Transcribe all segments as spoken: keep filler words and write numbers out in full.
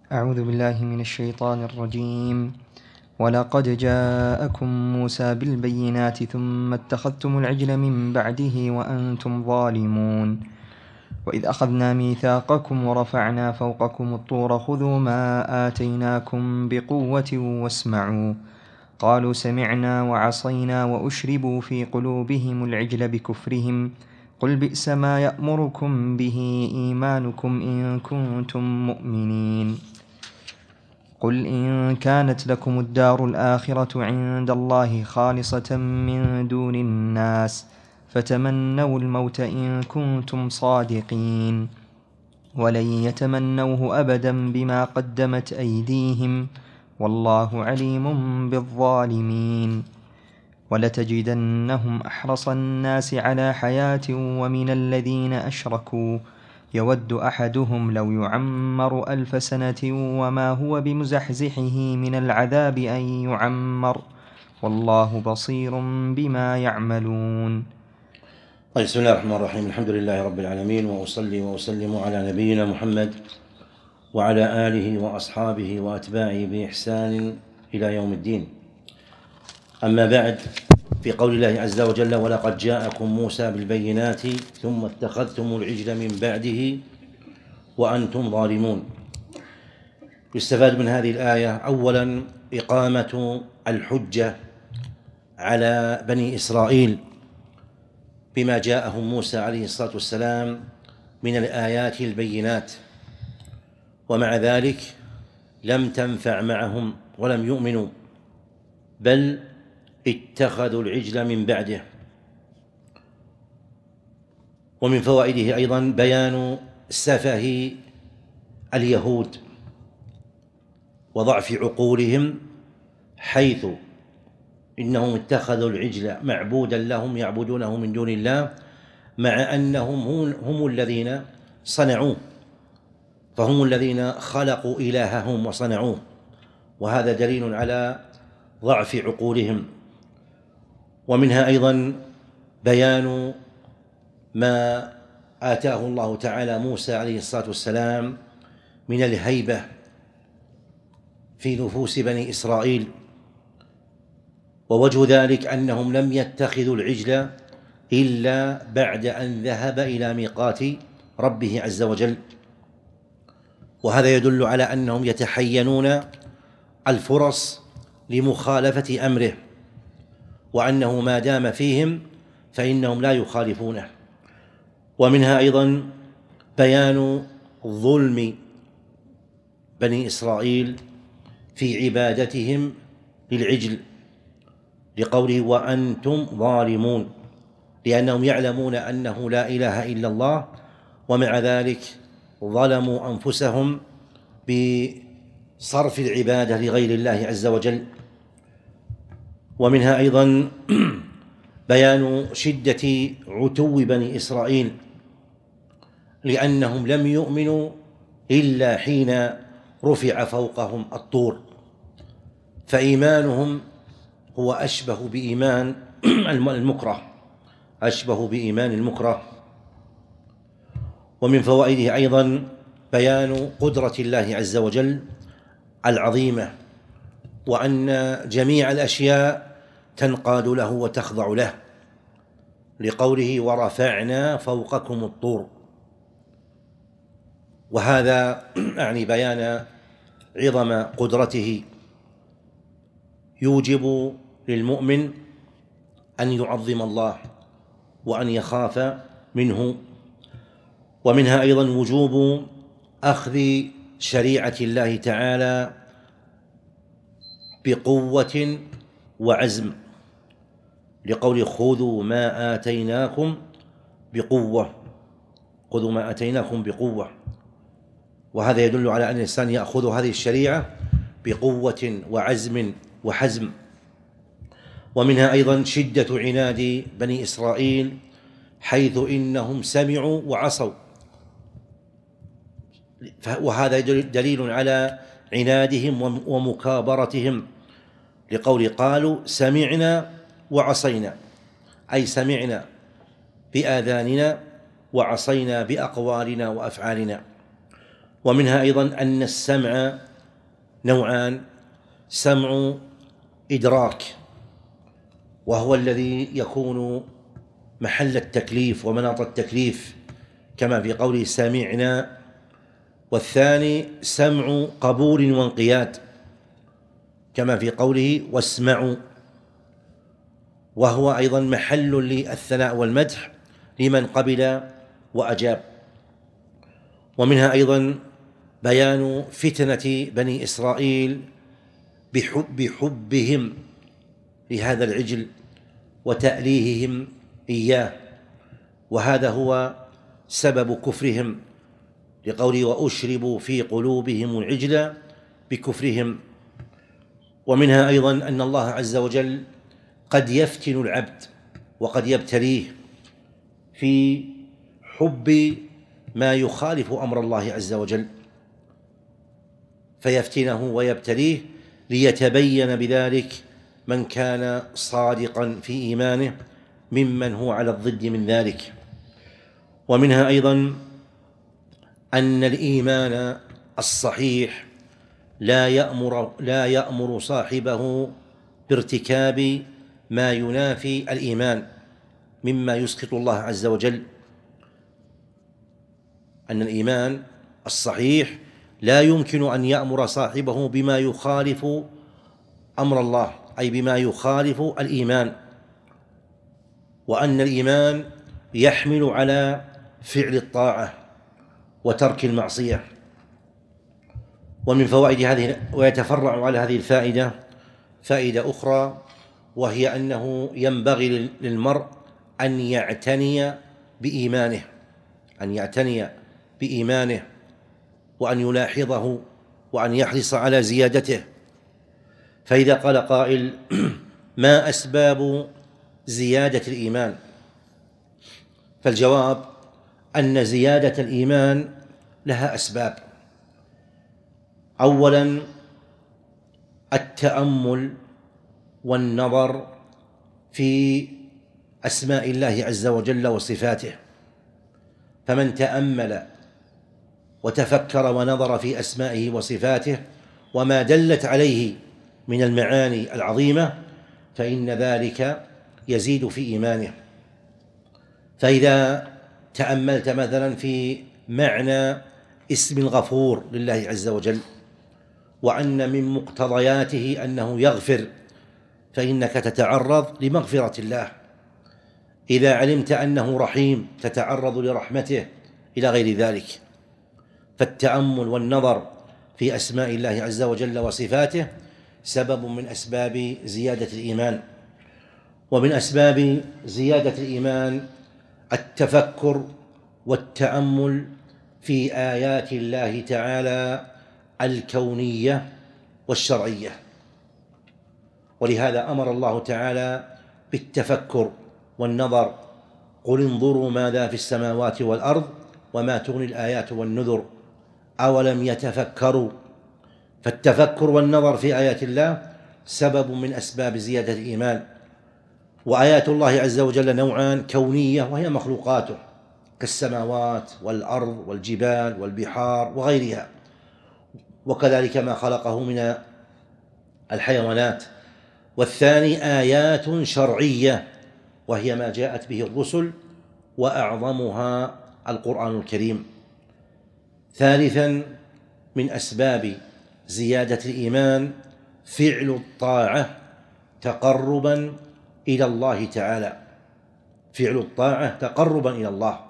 أعوذ بالله من الشيطان الرجيم. ولقد جاءكم موسى بالبينات ثم اتخذتم العجل من بعده وأنتم ظالمون. وإذ أخذنا ميثاقكم ورفعنا فوقكم الطور خذوا ما آتيناكم بقوة واسمعوا. قالوا سمعنا وعصينا وأشربوا في قلوبهم العجل بكفرهم. قل بئس ما يأمركم به إيمانكم إن كنتم مؤمنين. قل إن كانت لكم الدار الآخرة عند الله خالصة من دون الناس فتمنوا الموت إن كنتم صادقين ولن يتمنوه أبدا بما قدمت أيديهم والله عليم بالظالمين. ولتجدنهم أحرص الناس على حياة ومن الذين أشركوا يود أحدهم لو يعمر ألف سنة وما هو بمزحزحه من العذاب أن يعمر والله بصير بما يعملون. طيب، بسم الله الرحمن الرحيم. الحمد لله رب العالمين، وأصلي وأسلم على نبينا محمد وعلى آله وأصحابه وأتباعه بإحسان إلى يوم الدين. أما بعد، في قول الله عز وجل: ولقد جاءكم موسى بالبينات ثم اتخذتم العجل من بعده وأنتم ظالمون. يستفاد من هذه الآية أولا إقامة الحجة على بني إسرائيل بما جاءهم موسى عليه الصلاة والسلام من الآيات البينات، ومع ذلك لم تنفع معهم ولم يؤمنوا، بل اتخذوا العجل من بعده. ومن فوائده أيضا بيان سفه اليهود وضعف عقولهم، حيث إنهم اتخذوا العجل معبودا لهم يعبدونه من دون الله، مع أنهم هم الذين صنعوه، فهم الذين خلقوا إلههم وصنعوه، وهذا دليل على ضعف عقولهم. ومنها أيضا بيان ما آتاه الله تعالى موسى عليه الصلاة والسلام من الهيبة في نفوس بني إسرائيل، ووجه ذلك أنهم لم يتخذوا العجل إلا بعد أن ذهب إلى ميقات ربه عز وجل، وهذا يدل على أنهم يتحينون الفرص لمخالفة أمره، وأنه ما دام فيهم فإنهم لا يخالفونه. ومنها أيضا بيان ظلم بني إسرائيل في عبادتهم للعجل، لقوله وأنتم ظالمون، لأنهم يعلمون أنه لا إله إلا الله، ومع ذلك ظلموا أنفسهم بصرف العبادة لغير الله عز وجل. ومنها أيضا بيان شدة عتو بني إسرائيل، لأنهم لم يؤمنوا إلا حين رفع فوقهم الطور، فإيمانهم هو أشبه بإيمان المكره أشبه بإيمان المكره. ومن فوائده أيضا بيان قدرة الله عز وجل العظيمة، وأن جميع الأشياء تنقاد له وتخضع له، لقوله ورفعنا فوقكم الطور، وهذا يعني بيان عظم قدرته، يوجب للمؤمن أن يعظم الله وأن يخاف منه. ومنها أيضا وجوب أخذ شريعة الله تعالى بقوة وعزم، لقول خذوا ما آتيناكم بقوة خذوا ما آتيناكم بقوة وهذا يدل على أن الإنسان يأخذ هذه الشريعة بقوة وعزم وحزم. ومنها أيضا شدة عناد بني إسرائيل، حيث إنهم سمعوا وعصوا، وهذا دليل على عنادهم ومكابرتهم، لقول قالوا سمعنا وعصينا، أي سمعنا بآذاننا وعصينا بأقوالنا وأفعالنا. ومنها أيضا أن السمع نوعان: سمع إدراك، وهو الذي يكون محل التكليف ومناط التكليف كما في قوله سمعنا، والثاني سمع قبول وانقياد كما في قوله واسمعوا، وهو أيضا محل للثناء والمدح لمن قبل وأجاب. ومنها أيضا بيان فتنة بني إسرائيل بحب بحبهم لهذا العجل وتأليههم إياه، وهذا هو سبب كفرهم لقوله وأشربوا في قلوبهم العجل بكفرهم. ومنها أيضا أن الله عز وجل قد يفتن العبد وقد يبتليه في حب ما يخالف أمر الله عز وجل، فيفتنه ويبتليه ليتبين بذلك من كان صادقا في إيمانه ممن هو على الضد من ذلك. ومنها أيضا أن الإيمان الصحيح لا يأمر لا يأمر صاحبه بارتكاب ما ينافي الإيمان مما يسخط الله عز وجل. أن الإيمان الصحيح لا يمكن أن يأمر صاحبه بما يخالف أمر الله، أي بما يخالف الإيمان، وأن الإيمان يحمل على فعل الطاعة وترك المعصية. ومن فوائد هذه، ويتفرع على هذه الفائدة فائدة أخرى، وهي أنه ينبغي للمرء أن يعتني بإيمانه أن يعتني بإيمانه وأن يلاحظه وأن يحرص على زيادته. فإذا قال قائل ما أسباب زيادة الإيمان؟ فالجواب أن زيادة الإيمان لها أسباب. أولا التأمل والنظر في أسماء الله عز وجل وصفاته، فمن تأمل وتفكر ونظر في أسمائه وصفاته وما دلت عليه من المعاني العظيمة فإن ذلك يزيد في إيمانه. فإذا تأملت مثلا في معنى اسم الغفور لله عز وجل، وأن من مقتضياته أنه يغفر، فإنك تتعرض لمغفرة الله. إذا علمت أنه رحيم تتعرض لرحمته إلى غير ذلك. فالتأمل والنظر في أسماء الله عز وجل وصفاته سبب من أسباب زيادة الإيمان. ومن أسباب زيادة الإيمان التفكر والتأمل في آيات الله تعالى الكونية والشرعية، ولهذا أمر الله تعالى بالتفكر والنظر: قل انظروا ماذا في السماوات والأرض وما تغني الآيات والنذر أولم يتفكروا. فالتفكر والنظر في آيات الله سبب من أسباب زيادة الإيمان. وآيات الله عز وجل نوعان: كونية وهي مخلوقاته كالسماوات والأرض والجبال والبحار وغيرها، وكذلك ما خلقه من الحيوانات. والثاني آيات شرعية وهي ما جاءت به الرسل وأعظمها القرآن الكريم. ثالثا من أسباب زيادة الإيمان فعل الطاعة تقربا إلى الله تعالى، فعل الطاعة تقربا إلى الله،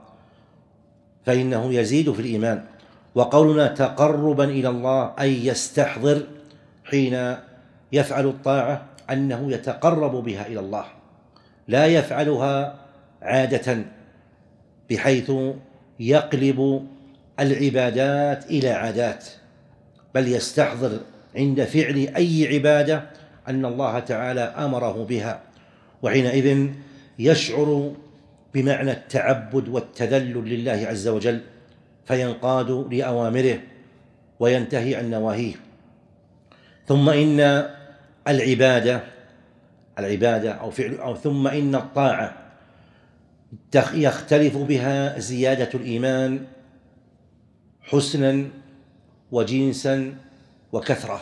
فإنه يزيد في الإيمان. وقولنا تقربا إلى الله أي يستحضر حين يفعل الطاعة أنه يتقرب بها إلى الله، لا يفعلها عادة بحيث يقلب العبادات إلى عادات، بل يستحضر عند فعل أي عبادة أن الله تعالى أمره بها، وحينئذ يشعر بمعنى التعبد والتذلل لله عز وجل فينقاد لأوامره وينتهي عن نواهيه. ثم إن العبادة العبادة أو فعل أو ثم إن الطاعة يختلف بها زيادة الإيمان حسنا وجنسا وكثرة.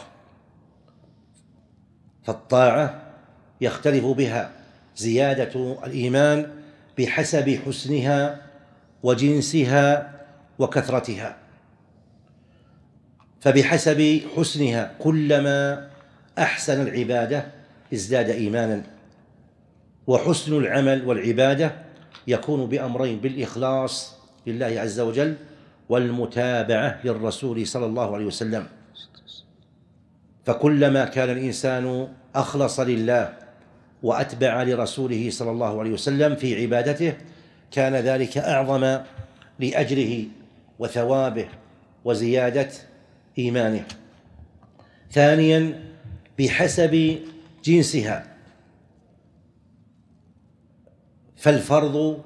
فالطاعة يختلف بها زيادة الإيمان بحسب حسنها وجنسها وكثرتها. فبحسب حسنها كلما أحسن العبادة ازداد إيمانا، وحسن العمل والعبادة يكون بأمرين: بالإخلاص لله عز وجل والمتابعة للرسول صلى الله عليه وسلم. فكلما كان الإنسان أخلص لله وأتبع لرسوله صلى الله عليه وسلم في عبادته كان ذلك أعظم لأجره وثوابه وزيادة إيمانه. ثانيا بحسب جنسها، فالفرض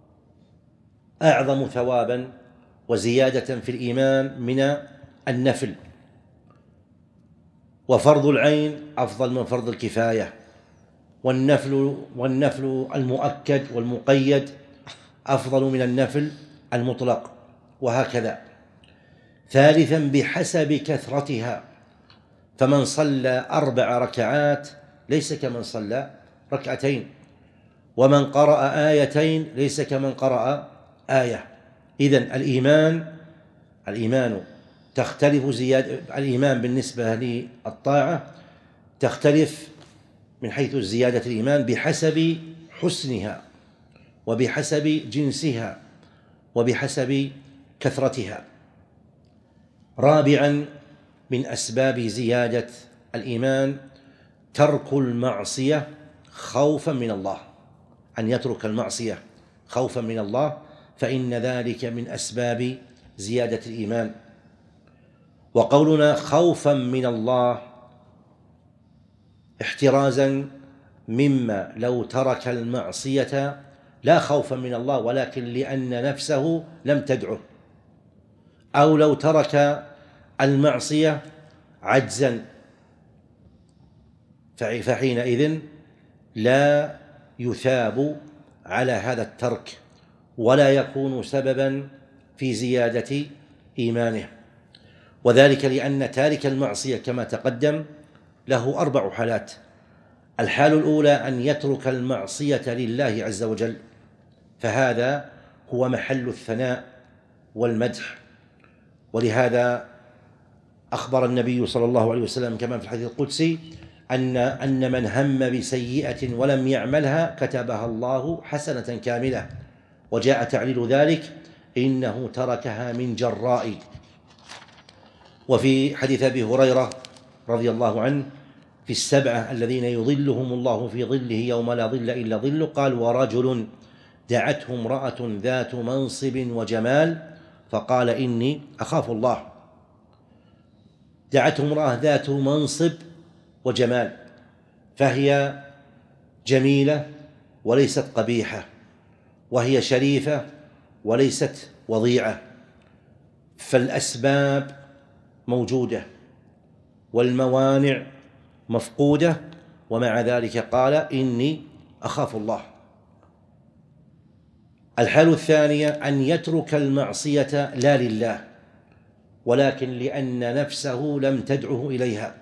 أعظم ثوابا وزيادة في الإيمان من النفل، وفرض العين أفضل من فرض الكفاية، والنفل والنفل المؤكد والمقيد أفضل من النفل المطلق، وهكذا. ثالثا بحسب كثرتها، فمن صلى أربع ركعات ليس كمن صلى ركعتين، ومن قرأ آيتين ليس كمن قرأ آية. إذن الإيمان الإيمان تختلف زيادة الإيمان بالنسبة للطاعة تختلف من حيث زيادة الإيمان بحسب حسنها وبحسب جنسها وبحسب كثرتها. رابعا من أسباب زيادة الإيمان ترك المعصية خوفا من الله، أن يترك المعصية خوفا من الله، فإن ذلك من أسباب زيادة الإيمان. وقولنا خوفا من الله احترازا مما لو ترك المعصية لا خوفا من الله ولكن لأن نفسه لم تدعه، أو لو ترك المعصية عجزا فحينئذ لا يثاب على هذا الترك ولا يكون سببا في زيادة إيمانه. وذلك لأن تارك المعصية كما تقدم له أربع حالات. الحال الأولى أن يترك المعصية لله عز وجل، فهذا هو محل الثناء والمدح، ولهذا أخبر النبي صلى الله عليه وسلم كما في الحديث القدسي أن أن من هم بسيئة ولم يعملها كتبها الله حسنة كاملة، وجاء تعليل ذلك إنه تركها من جراء. وفي حديث أبي هريرة رضي الله عنه في السبعة الذين يظلهم الله في ظله يوم لا ظل إلا ظله، قال: ورجل دعته امرأة ذات منصب وجمال فقال إني أخاف الله. دعته امرأة ذات منصب وجمال، فهي جميلة وليست قبيحة، وهي شريفة وليست وضيعة، فالأسباب موجودة والموانع مفقودة، ومع ذلك قال إني أخاف الله. الحالة الثانية أن يترك المعصية لا لله ولكن لأن نفسه لم تدعه إليها،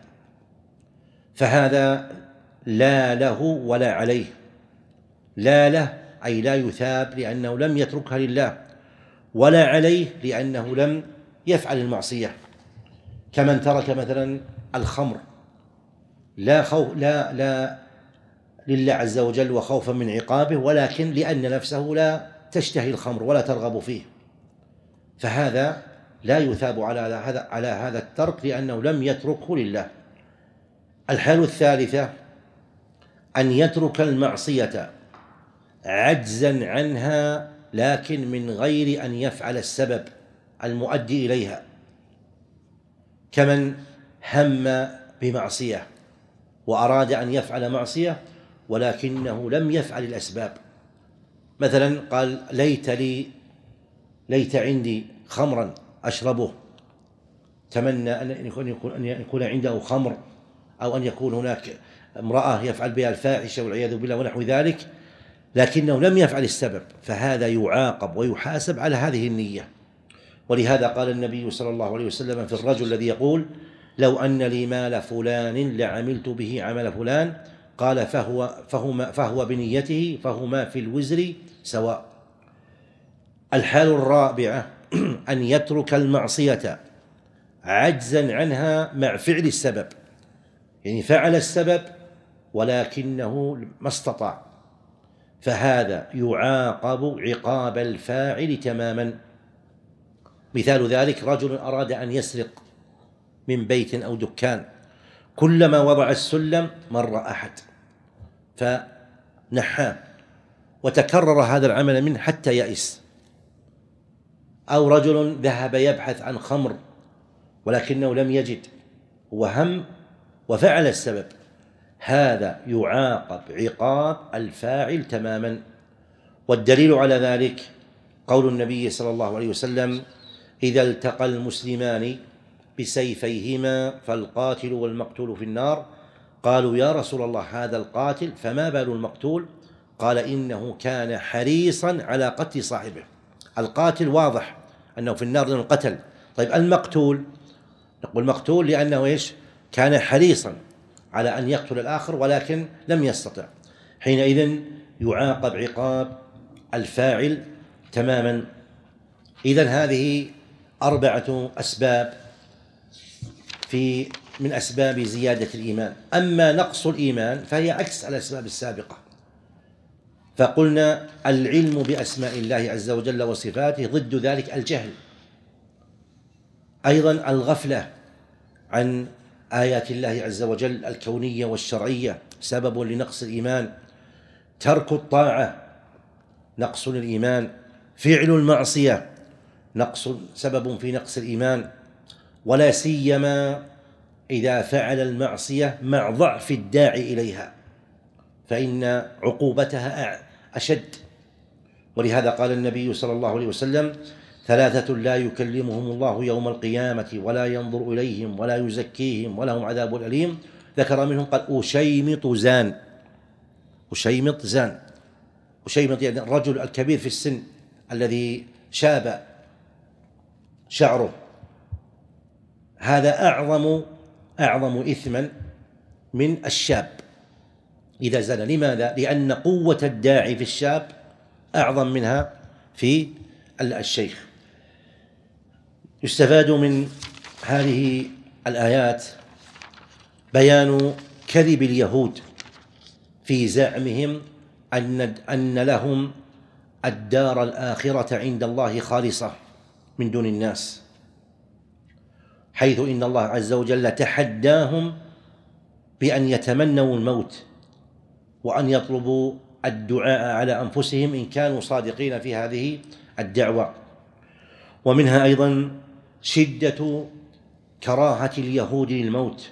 فهذا لا له ولا عليه. لا له أي لا يثاب لأنه لم يتركها لله، ولا عليه لأنه لم يفعل المعصية، كمن ترك مثلا الخمر لا خوف لا لا لله عز وجل وخوفا من عقابه، ولكن لأن نفسه لا تشتهي الخمر ولا ترغب فيه، فهذا لا يثاب على هذا على هذا الترك لأنه لم يتركه لله. الحالة الثالثة أن يترك المعصية عجزا عنها لكن من غير أن يفعل السبب المؤدي إليها، كمن هم بمعصية وأراد أن يفعل معصية ولكنه لم يفعل الأسباب. مثلا قال: ليت لي ليت عندي خمرا أشربه، تمنى أن يكون, أن يكون عنده خمر، أو أن يكون هناك امرأة يفعل بها الفاحشة والعياذ بالله ونحو ذلك، لكنه لم يفعل السبب، فهذا يعاقب ويحاسب على هذه النية. ولهذا قال النبي صلى الله عليه وسلم في الرجل الذي يقول لو أن لي مال فلان لعملت به عمل فلان، قال فهو, فهما فهو بنيته فهما في الوزر سواء. الحال الرابعة أن يترك المعصية عجزا عنها مع فعل السبب، يعني فعل السبب ولكنه ما استطاع، فهذا يعاقب عقاب الفاعل تماما. مثال ذلك رجل أراد أن يسرق من بيت أو دكان، كلما وضع السلم مر أحد فنحاه وتكرر هذا العمل منه حتى يئس. أو رجل ذهب يبحث عن خمر ولكنه لم يجد وهم وفعل السبب، هذا يعاقب عقاب الفاعل تماما. والدليل على ذلك قول النبي صلى الله عليه وسلم إذا التقى المسلمان بسيفيهما فالقاتل والمقتول في النار، قالوا يا رسول الله هذا القاتل فما بال المقتول؟ قال إنه كان حريصا على قتل صاحبه. القاتل واضح أنه في النار لأنه قتل، طيب المقتول؟ نقول مقتول لأنه إيش؟ كان حريصا على أن يقتل الآخر ولكن لم يستطع، حينئذ يعاقب عقاب الفاعل تماما. إذن هذه أربعة أسباب في من أسباب زيادة الإيمان. أما نقص الإيمان فهي عكس الأسباب السابقة، فقلنا العلم بأسماء الله عز وجل وصفاته، ضد ذلك الجهل، أيضا الغفلة عن آيات الله عز وجل الكونية والشرعية سبب لنقص الإيمان، ترك الطاعة نقص للإيمان، فعل المعصية نقص سبب في نقص الإيمان، ولا سيما إذا فعل المعصية مع ضعف الداعي إليها فإن عقوبتها أشد. ولهذا قال النبي صلى الله عليه وسلم ثلاثة لا يكلمهم الله يوم القيامة ولا ينظر إليهم ولا يزكيهم ولهم عذاب أليم، ذكر منهم قال أشيمط زان. أشيمط زان، أشيمط يعني الرجل الكبير في السن الذي شاب شعره، هذا أعظم أعظم إثما من الشاب إذا زنى. لماذا؟ لأن قوة الداعي في الشاب أعظم منها في الشيخ. يستفاد من هذه الآيات بيان كذب اليهود في زعمهم أن أن لهم الدار الآخرة عند الله خالصة من دون الناس، حيث إن الله عز وجل تحداهم بأن يتمنوا الموت وأن يطلبوا الدعاء على أنفسهم إن كانوا صادقين في هذه الدعوة. ومنها أيضا شدة كراهة اليهود للموت،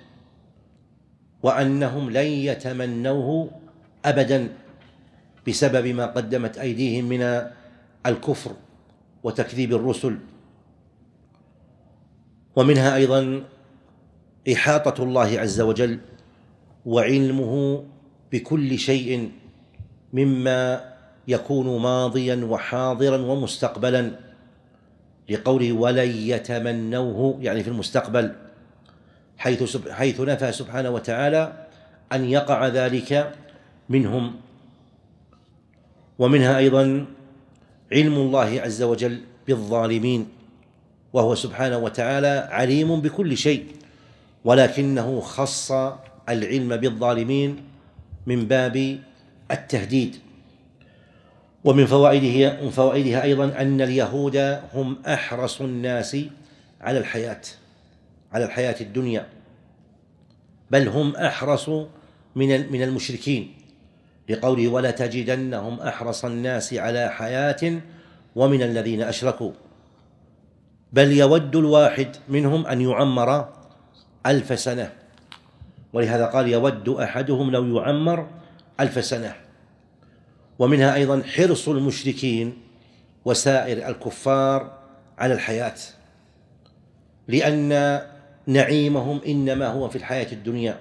وأنهم لن يتمنوه أبدا بسبب ما قدمت أيديهم من الكفر وتكذيب الرسل. ومنها أيضا إحاطة الله عز وجل وعلمه بكل شيء مما يكون ماضيا وحاضرا ومستقبلا، لقوله ولن يتمنوه يعني في المستقبل، حيث حيث نفى سبحانه وتعالى أن يقع ذلك منهم. ومنها أيضا علم الله عز وجل بالظالمين، وهو سبحانه وتعالى عليم بكل شيء، ولكنه خص العلم بالظالمين من باب التهديد. ومن فوائده من فوائدها أيضا أن اليهود هم أحرص الناس على الحياة على الحياة الدنيا، بل هم أحرص من من المشركين، لقوله ولا تجدنهم أحرص الناس على حياة ومن الذين أشركوا، بل يود الواحد منهم أن يعمر ألف سنة، ولهذا قال يود أحدهم لو يعمر ألف سنة. ومنها أيضا حرص المشركين وسائر الكفار على الحياة، لأن نعيمهم إنما هو في الحياة الدنيا،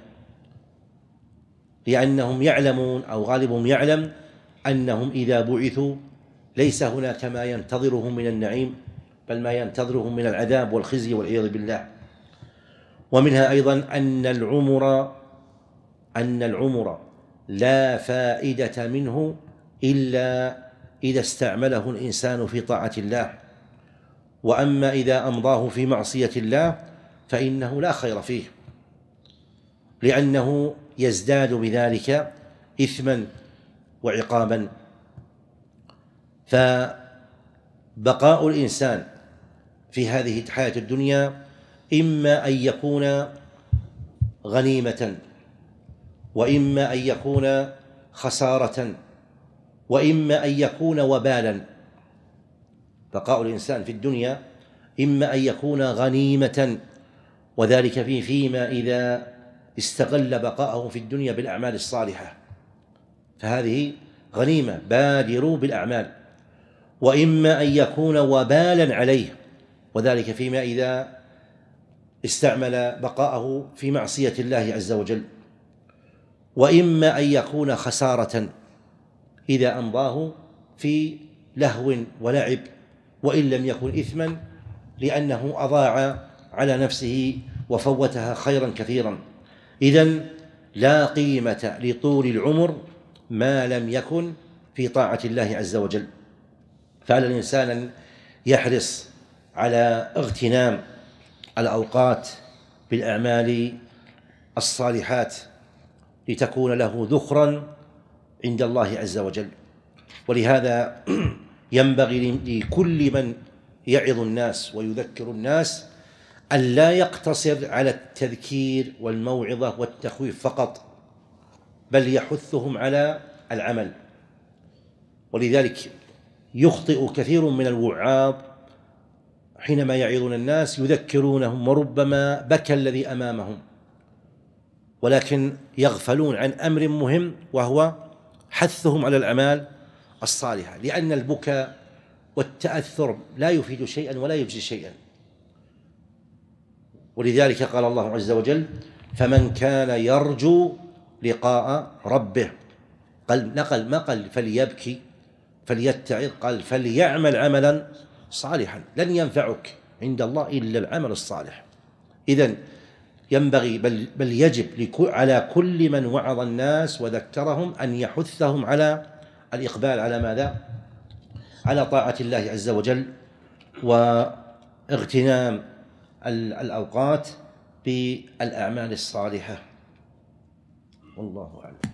لأنهم يعلمون أو غالبهم يعلم أنهم إذا بعثوا ليس هناك ما ينتظرهم من النعيم، بل ما ينتظرهم من العذاب والخزي والعياذ بالله. ومنها أيضا أن العمر أن العمر لا فائدة منه إلا إذا استعمله الإنسان في طاعة الله، وأما إذا أمضاه في معصية الله فإنه لا خير فيه، لأنه يزداد بذلك إثما وعقابا. فبقاء الإنسان في هذه الحياة الدنيا إما أن يكون غنيمة، وإما أن يكون خسارة، وإما أن يكون وبالا. بقاء الإنسان في الدنيا إما أن يكون غنيمة، وذلك في فيما إذا استغل بقاءه في الدنيا بالأعمال الصالحة، فهذه غنيمة، بادروا بالأعمال. وإما أن يكون وبالا عليه، وذلك فيما إذا استعمل بقاءه في معصية الله عز وجل. وإما أن يكون خسارة إذا أمضاه في لهو ولعب، وإن لم يكن إثما لأنه أضاع على نفسه وفوتها خيرا كثيرا. إذن لا قيمة لطول العمر ما لم يكن في طاعة الله عز وجل. فعلى الإنسان أن يحرص على اغتنام الأوقات بالأعمال الصالحات لتكون له ذخرا عند الله عز وجل. ولهذا ينبغي لكل من يعظ الناس ويذكر الناس أن لا يقتصر على التذكير والموعظة والتخويف فقط، بل يحثهم على العمل. ولذلك يخطئ كثير من الوعاظ حينما يعظون الناس يذكرونهم، وربما بكى الذي أمامهم، ولكن يغفلون عن أمر مهم وهو حثهم على الأعمال الصالحة، لأن البكاء والتأثر لا يفيد شيئا ولا يجزي شيئا. ولذلك قال الله عز وجل: فمن كان يرجو لقاء ربه، قال نقل ما قال فليبكي فليتعظ، قال فليعمل عملا صالحا، لن ينفعك عند الله إلا العمل الصالح. إذن ينبغي بل, بل يجب على كل من وعظ الناس وذكرهم أن يحثهم على الإقبال على ماذا؟ على طاعة الله عز وجل، واغتنام الأوقات بالأعمال الصالحة. والله أعلم.